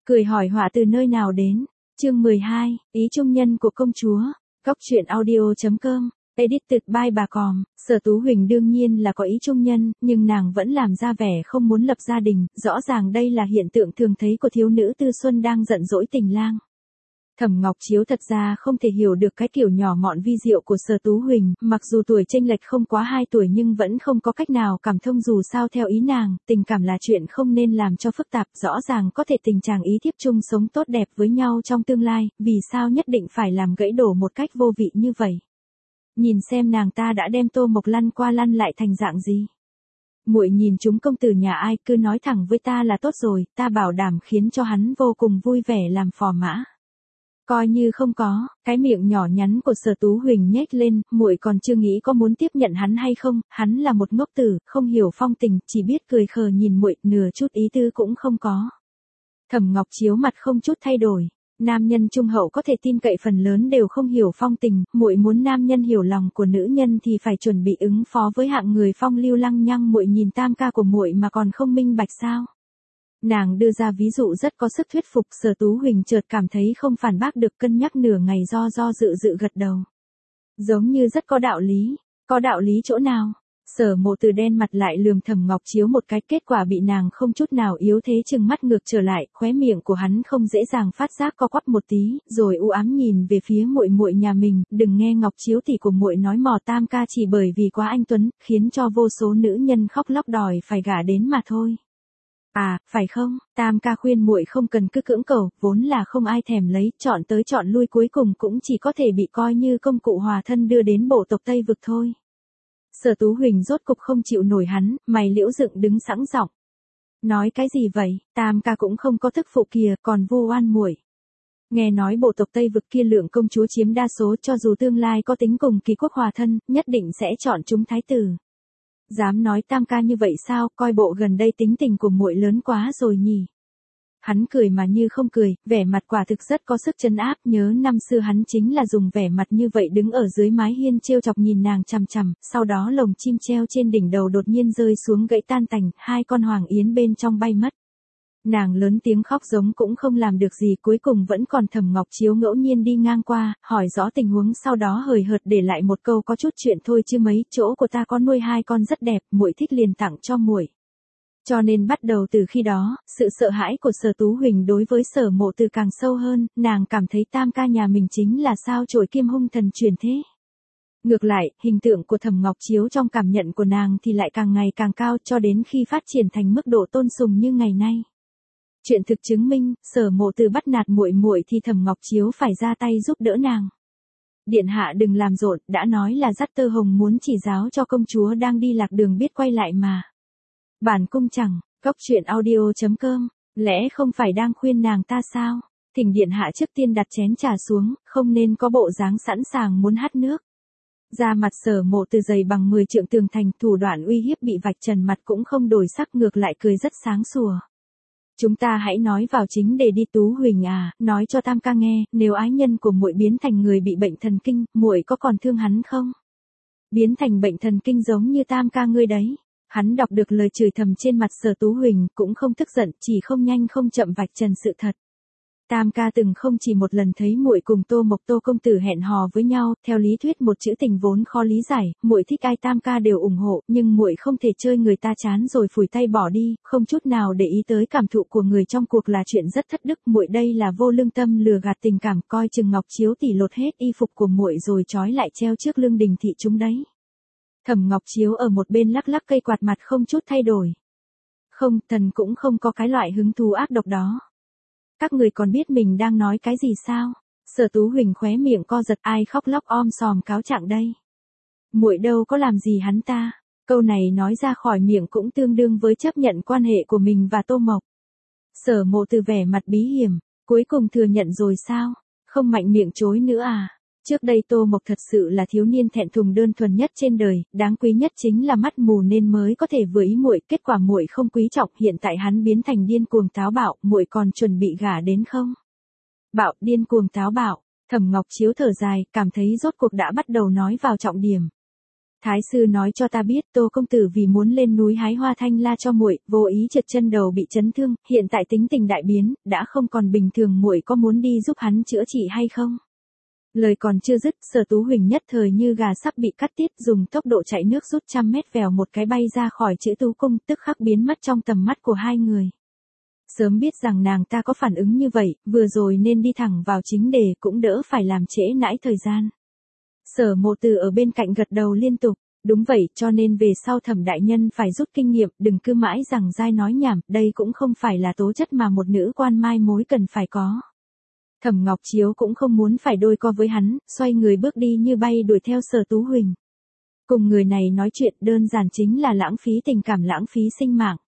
Cười hỏi họa từ nơi nào đến. Chương 12, ý trung nhân của công chúa. Góc truyện audio.com. Edited by bà Còm. Sở Tú Huỳnh đương nhiên là có ý trung nhân, nhưng nàng vẫn làm ra vẻ không muốn lập gia đình, rõ ràng đây là hiện tượng thường thấy của thiếu nữ tư xuân đang giận dỗi tình lang. Thẩm Ngọc Chiếu thật ra không thể hiểu được cái kiểu nhỏ mọn vi diệu của Sở Tú Huỳnh, mặc dù tuổi chênh lệch không quá 2 tuổi nhưng vẫn không có cách nào cảm thông, dù sao theo ý nàng, tình cảm là chuyện không nên làm cho phức tạp, rõ ràng có thể tình chàng ý thiếp chung sống tốt đẹp với nhau trong tương lai, vì sao nhất định phải làm gãy đổ một cách vô vị như vậy. Nhìn xem nàng ta đã đem Tô Mộc lăn qua lăn lại thành dạng gì. Muội nhìn chúng công tử nhà ai cứ nói thẳng với ta là tốt rồi, ta bảo đảm khiến cho hắn vô cùng vui vẻ làm phò mã. Coi như không có, cái miệng nhỏ nhắn của Sở Tú Huỳnh nhếch lên, muội còn chưa nghĩ có muốn tiếp nhận hắn hay không, hắn là một ngốc tử, không hiểu phong tình, chỉ biết cười khờ nhìn muội, nửa chút ý tư cũng không có. Thẩm Ngọc Chiếu mặt không chút thay đổi. Nam nhân trung hậu có thể tin cậy phần lớn đều không hiểu phong tình, muội muốn nam nhân hiểu lòng của nữ nhân thì phải chuẩn bị ứng phó với hạng người phong lưu lăng nhăng, muội nhìn tam ca của muội mà còn không minh bạch sao? Nàng đưa ra ví dụ rất có sức thuyết phục, Sở Tú Huỳnh chợt cảm thấy không phản bác được, cân nhắc nửa ngày do dự gật đầu. Giống như rất có đạo lý chỗ nào? Sở Mộ Từ đen mặt lại lườm Thẩm Ngọc Chiếu một cái, kết quả bị nàng không chút nào yếu thế chừng mắt ngược trở lại, khóe miệng của hắn không dễ dàng phát giác co quắp một tí, rồi u ám nhìn về phía muội muội nhà mình, đừng nghe Ngọc Chiếu tỷ của muội nói mò tam ca chỉ bởi vì quá anh tuấn, khiến cho vô số nữ nhân khóc lóc đòi phải gả đến mà thôi. À, phải không, tam ca khuyên muội không cần cứ cưỡng cầu, vốn là không ai thèm lấy, chọn tới chọn lui cuối cùng cũng chỉ có thể bị coi như công cụ hòa thân đưa đến bộ tộc Tây Vực thôi. Sở Tú Huỳnh rốt cục không chịu nổi hắn, mày liễu dựng đứng sẵn giọng. Nói cái gì vậy, tam ca cũng không có thức phụ kìa, còn vu oan muội. Nghe nói bộ tộc Tây Vực kia lượng công chúa chiếm đa số, cho dù tương lai có tính cùng kỳ quốc hòa thân, nhất định sẽ chọn chúng thái tử. Dám nói tam ca như vậy sao, coi bộ gần đây tính tình của muội lớn quá rồi nhỉ. Hắn cười mà như không cười, vẻ mặt quả thực rất có sức trấn áp, nhớ năm xưa hắn chính là dùng vẻ mặt như vậy đứng ở dưới mái hiên trêu chọc nhìn nàng chằm chằm, sau đó lồng chim treo trên đỉnh đầu đột nhiên rơi xuống gãy tan tành, 2 con hoàng yến bên trong bay mất. Nàng lớn tiếng khóc giống cũng không làm được gì, cuối cùng vẫn còn Thẩm Ngọc Chiếu ngẫu nhiên đi ngang qua, hỏi rõ tình huống, sau đó hời hợt để lại một câu có chút chuyện thôi chứ mấy, chỗ của ta có nuôi 2 con rất đẹp, muội thích liền tặng cho muội. Cho nên bắt đầu từ khi đó, sự sợ hãi của Sở Tú Huỳnh đối với Sở Mộ Từ càng sâu hơn, nàng cảm thấy tam ca nhà mình chính là sao chổi kim hung thần truyền thế. Ngược lại, hình tượng của Thẩm Ngọc Chiếu trong cảm nhận của nàng thì lại càng ngày càng cao, cho đến khi phát triển thành mức độ tôn sùng như ngày nay. Chuyện thực chứng minh, Sở Mộ Từ bắt nạt muội muội thì Thẩm Ngọc Chiếu phải ra tay giúp đỡ nàng. Điện hạ đừng làm rộn, đã nói là dắt Tơ Hồng muốn chỉ giáo cho công chúa đang đi lạc đường biết quay lại mà. Bản cung chẳng, góc truyện audio.com, lẽ không phải đang khuyên nàng ta sao? Thỉnh điện hạ trước tiên đặt chén trà xuống, không nên có bộ dáng sẵn sàng muốn hắt nước. Da mặt Sở Mộ Từ dày bằng 10 trượng tường thành, thủ đoạn uy hiếp bị vạch trần, mặt cũng không đổi sắc, ngược lại cười rất sáng sủa. Chúng ta hãy nói vào chính đề đi Tú Huỳnh à, nói cho tam ca nghe, nếu ái nhân của muội biến thành người bị bệnh thần kinh, muội có còn thương hắn không? Biến thành bệnh thần kinh giống như tam ca ngươi đấy. Hắn đọc được lời chửi thầm trên mặt Sở Tú Huỳnh, cũng không tức giận, chỉ không nhanh không chậm vạch trần sự thật. Tam ca từng không chỉ một lần thấy muội cùng Tô Mộc Tô công tử hẹn hò với nhau, theo lý thuyết một chữ tình vốn khó lý giải, muội thích ai tam ca đều ủng hộ, nhưng muội không thể chơi người ta chán rồi phủi tay bỏ đi, không chút nào để ý tới cảm thụ của người trong cuộc là chuyện rất thất đức, muội đây là vô lương tâm lừa gạt tình cảm, coi chừng Ngọc Chiếu tỷ lột hết y phục của muội rồi trói lại treo trước lưng đình thị chúng đấy. Thẩm Ngọc Chiếu ở một bên lắc lắc cây quạt, mặt không chút thay đổi. Không, thần cũng không có cái loại hứng thú ác độc đó. Các người còn biết mình đang nói cái gì sao? Sở Tú Huỳnh khóe miệng co giật, ai khóc lóc om sòm cáo trạng đây? Muội đâu có làm gì hắn ta. Câu này nói ra khỏi miệng cũng tương đương với chấp nhận quan hệ của mình và Tô Mộc. Sở Mộ Từ vẻ mặt bí hiểm, cuối cùng thừa nhận rồi sao? Không mạnh miệng chối nữa à? Trước đây Tô Mộc thật sự là thiếu niên thẹn thùng đơn thuần nhất trên đời, đáng quý nhất chính là mắt mù nên mới có thể vừa ý muội, kết quả muội không quý trọng, hiện tại hắn biến thành điên cuồng táo bạo, muội còn chuẩn bị gả đến không? Bạo, điên cuồng táo bạo, Thẩm Ngọc Chiếu thở dài, cảm thấy rốt cuộc đã bắt đầu nói vào trọng điểm. Thái sư nói cho ta biết Tô công tử vì muốn lên núi hái hoa thanh la cho muội, vô ý trượt chân đầu bị chấn thương, hiện tại tính tình đại biến, đã không còn bình thường, muội có muốn đi giúp hắn chữa trị hay không? Lời còn chưa dứt, Sở Tú Huỳnh nhất thời như gà sắp bị cắt tiết, dùng tốc độ chạy nước rút 100 mét vèo một cái bay ra khỏi chữ Tú cung, tức khắc biến mất trong tầm mắt của hai người. Sớm biết rằng nàng ta có phản ứng như vậy, vừa rồi nên đi thẳng vào chính đề, cũng đỡ phải làm trễ nãi thời gian. Sở Mộ Từ ở bên cạnh gật đầu liên tục, đúng vậy, cho nên về sau Thẩm đại nhân phải rút kinh nghiệm, đừng cứ mãi rằng dai nói nhảm, đây cũng không phải là tố chất mà một nữ quan mai mối cần phải có. Thẩm Ngọc Chiếu cũng không muốn phải đôi co với hắn, xoay người bước đi như bay đuổi theo Sở Tú Huỳnh. Cùng người này nói chuyện đơn giản chính là lãng phí tình cảm, lãng phí sinh mạng.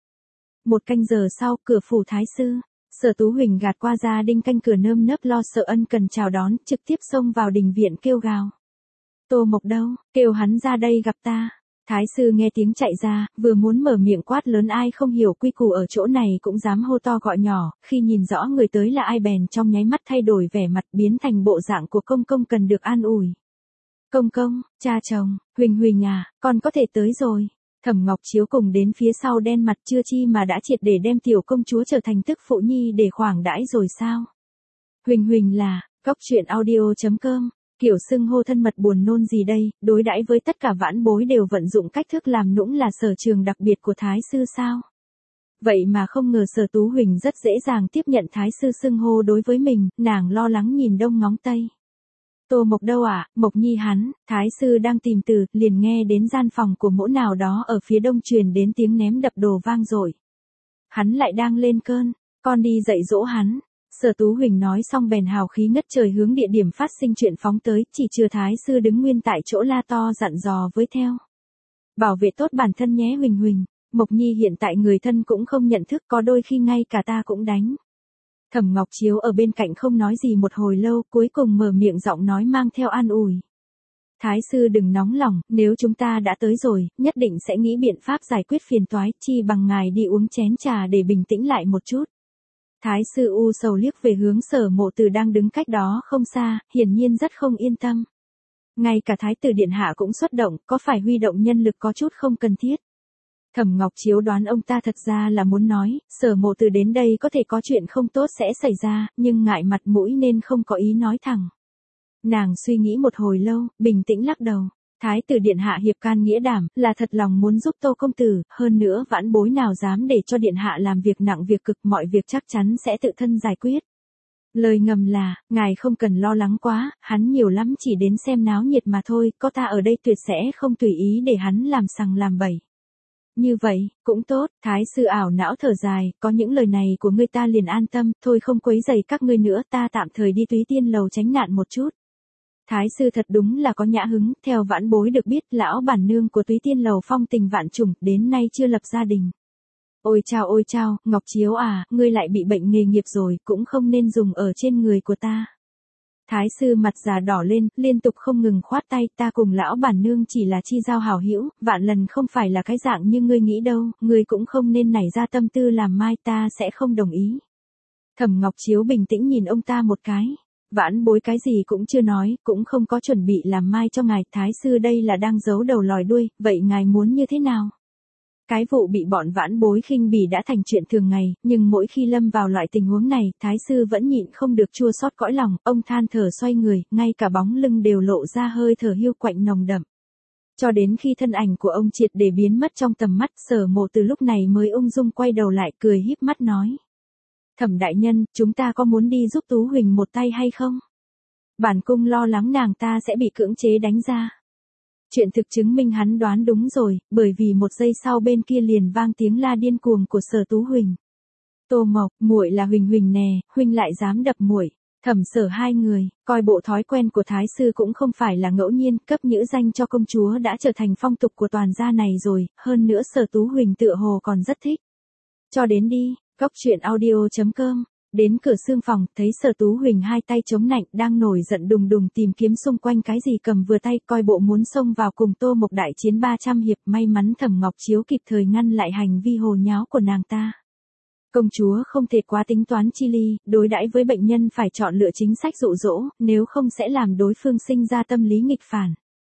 1 canh giờ sau, cửa phủ thái sư, Sở Tú Huỳnh gạt qua gia đình canh cửa nơm nớp lo sợ ân cần chào đón, trực tiếp xông vào đình viện kêu gào. Tô Mộc đâu, kêu hắn ra đây gặp ta. Thái sư nghe tiếng chạy ra, vừa muốn mở miệng quát lớn ai không hiểu quy củ ở chỗ này cũng dám hô to gọi nhỏ, khi nhìn rõ người tới là ai bèn trong nháy mắt thay đổi vẻ mặt, biến thành bộ dạng của công công cần được an ủi. Công công, cha chồng, Huỳnh Huỳnh à, con có thể tới rồi. Thẩm Ngọc Chiếu cùng đến phía sau đen mặt, chưa chi mà đã triệt để đem tiểu công chúa trở thành tức phụ nhi để khoảng đãi rồi sao? Huỳnh Huỳnh là, Cóc Truyện Audio.com. Kiểu xưng hô thân mật buồn nôn gì đây, đối đãi với tất cả vãn bối đều vận dụng cách thức làm nũng là sở trường đặc biệt của thái sư sao? Vậy mà không ngờ Sở Tú Huỳnh rất dễ dàng tiếp nhận thái sư xưng hô đối với mình, nàng lo lắng nhìn đông ngóng tây. Tô Mộc đâu ạ? Mộc Nhi hắn, thái sư đang tìm từ, liền nghe đến gian phòng của mỗ nào đó ở phía đông truyền đến tiếng ném đập đồ vang dội. Hắn lại đang lên cơn, con đi dạy dỗ hắn. Sở Tú Huỳnh nói xong bèn hào khí ngất trời hướng địa điểm phát sinh chuyện phóng tới, chỉ chưa thái sư đứng nguyên tại chỗ la to dặn dò với theo. Bảo vệ tốt bản thân nhé Huỳnh Huỳnh, Mộc Nhi hiện tại người thân cũng không nhận thức, có đôi khi ngay cả ta cũng đánh. Thẩm Ngọc Chiếu ở bên cạnh không nói gì một hồi lâu, cuối cùng mở miệng giọng nói mang theo an ủi. Thái sư đừng nóng lòng, nếu chúng ta đã tới rồi, nhất định sẽ nghĩ biện pháp giải quyết phiền toái, chi bằng ngài đi uống chén trà để bình tĩnh lại một chút. Thái sư u sầu liếc về hướng Sở Mộ Từ đang đứng cách đó không xa, hiển nhiên rất không yên tâm. Ngay cả thái tử điện hạ cũng xuất động, có phải huy động nhân lực có chút không cần thiết. Thẩm Ngọc Chiếu đoán ông ta thật ra là muốn nói, Sở Mộ Từ đến đây có thể có chuyện không tốt sẽ xảy ra, nhưng ngại mặt mũi nên không có ý nói thẳng. Nàng suy nghĩ một hồi lâu, bình tĩnh lắc đầu. Thái tử điện hạ hiệp can nghĩa đảm, là thật lòng muốn giúp Tô công tử, hơn nữa vãn bối nào dám để cho điện hạ làm việc nặng việc cực, mọi việc chắc chắn sẽ tự thân giải quyết. Lời ngầm là, ngài không cần lo lắng quá, hắn nhiều lắm chỉ đến xem náo nhiệt mà thôi, có ta ở đây tuyệt sẽ không tùy ý để hắn làm sằng làm bậy. Như vậy, cũng tốt, thái sư ảo não thở dài, có những lời này của ngươi ta liền an tâm, thôi không quấy rầy các ngươi nữa, ta tạm thời đi Túy Tiên lầu tránh nạn một chút. Thái sư thật đúng là có nhã hứng, theo vãn bối được biết, lão bản nương của Túy Tiên lầu phong tình vạn trùng, đến nay chưa lập gia đình. Ôi chao, Ngọc Chiếu à, ngươi lại bị bệnh nghề nghiệp rồi, cũng không nên dùng ở trên người của ta. Thái sư mặt già đỏ lên, liên tục không ngừng khoát tay, ta cùng lão bản nương chỉ là chi giao hảo hữu, vạn lần không phải là cái dạng như ngươi nghĩ đâu, ngươi cũng không nên nảy ra tâm tư làm mai, ta sẽ không đồng ý. Thẩm Ngọc Chiếu bình tĩnh nhìn ông ta một cái. Vãn bối cái gì cũng chưa nói, cũng không có chuẩn bị làm mai cho ngài, thái sư đây là đang giấu đầu lòi đuôi, vậy ngài muốn như thế nào? Cái vụ bị bọn vãn bối khinh bỉ đã thành chuyện thường ngày, nhưng mỗi khi lâm vào loại tình huống này, thái sư vẫn nhịn không được chua xót cõi lòng, ông than thở xoay người, ngay cả bóng lưng đều lộ ra hơi thở hiu quạnh nồng đậm. Cho đến khi thân ảnh của ông triệt để biến mất trong tầm mắt, Sở Mộ từ lúc này mới ung dung quay đầu lại cười híp mắt nói. Thẩm đại nhân, chúng ta có muốn đi giúp Tú Huỳnh một tay hay không? Bản cung lo lắng nàng ta sẽ bị cưỡng chế đánh ra. Chuyện thực chứng minh hắn đoán đúng rồi, bởi vì một giây sau bên kia liền vang tiếng la điên cuồng của Sở Tú Huỳnh. Tô Mộc, muội là Huỳnh Huỳnh nè, huynh lại dám đập muội. Thẩm Sở hai người, coi bộ thói quen của thái sư cũng không phải là ngẫu nhiên, cấp nhữ danh cho công chúa đã trở thành phong tục của toàn gia này rồi, hơn nữa Sở Tú Huỳnh tựa hồ còn rất thích. Cho đến đi. Cóc Truyện Audio.com. Đến cửa xương phòng, thấy Sở Tú Huỳnh hai tay chống nạnh, đang nổi giận đùng đùng tìm kiếm xung quanh cái gì cầm vừa tay, coi bộ muốn xông vào cùng Tô Mộc đại chiến 300 hiệp, may mắn Thẩm Ngọc Chiếu kịp thời ngăn lại hành vi hồ nháo của nàng ta. Công chúa không thể quá tính toán chi ly, đối đãi với bệnh nhân phải chọn lựa chính sách dụ dỗ, nếu không sẽ làm đối phương sinh ra tâm lý nghịch phản.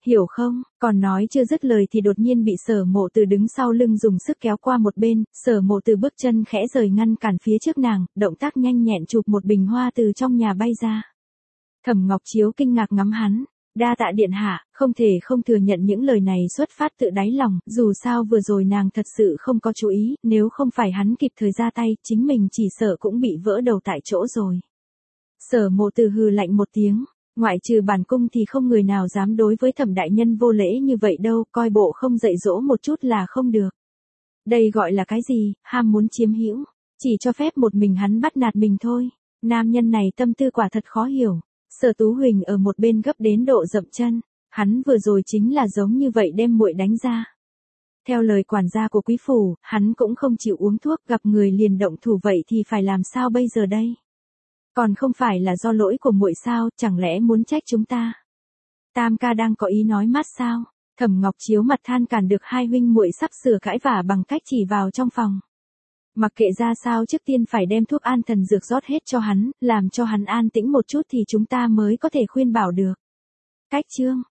Hiểu không? Còn nói chưa dứt lời thì đột nhiên bị Sở Mộ Từ đứng sau lưng dùng sức kéo qua một bên, Sở Mộ Từ bước chân khẽ rời ngăn cản phía trước nàng, động tác nhanh nhẹn chụp một bình hoa từ trong nhà bay ra. Thẩm Ngọc Chiếu kinh ngạc ngắm hắn, đa tạ điện hạ, không thể không thừa nhận những lời này xuất phát tự đáy lòng, dù sao vừa rồi nàng thật sự không có chú ý, nếu không phải hắn kịp thời ra tay, chính mình chỉ sợ cũng bị vỡ đầu tại chỗ rồi. Sở Mộ Từ hừ lạnh một tiếng, ngoại trừ bản cung thì không người nào dám đối với Thẩm đại nhân vô lễ như vậy đâu, coi bộ không dạy dỗ một chút là không được. Đây gọi là cái gì, ham muốn chiếm hữu, chỉ cho phép một mình hắn bắt nạt mình thôi. Nam nhân này tâm tư quả thật khó hiểu. Sở Tú Huỳnh ở một bên gấp đến độ dậm chân, hắn vừa rồi chính là giống như vậy đem muội đánh ra. Theo lời quản gia của quý phủ, hắn cũng không chịu uống thuốc, gặp người liền động thủ, vậy thì phải làm sao bây giờ đây? Còn không phải là do lỗi của muội sao, chẳng lẽ muốn trách chúng ta? Tam ca đang có ý nói mát sao? Thẩm Ngọc Chiếu mặt than cản được hai huynh muội sắp sửa cãi vả bằng cách chỉ vào trong phòng. Mặc kệ ra sao, trước tiên phải đem thuốc an thần dược rót hết cho hắn, làm cho hắn an tĩnh một chút thì chúng ta mới có thể khuyên bảo được. Cách chương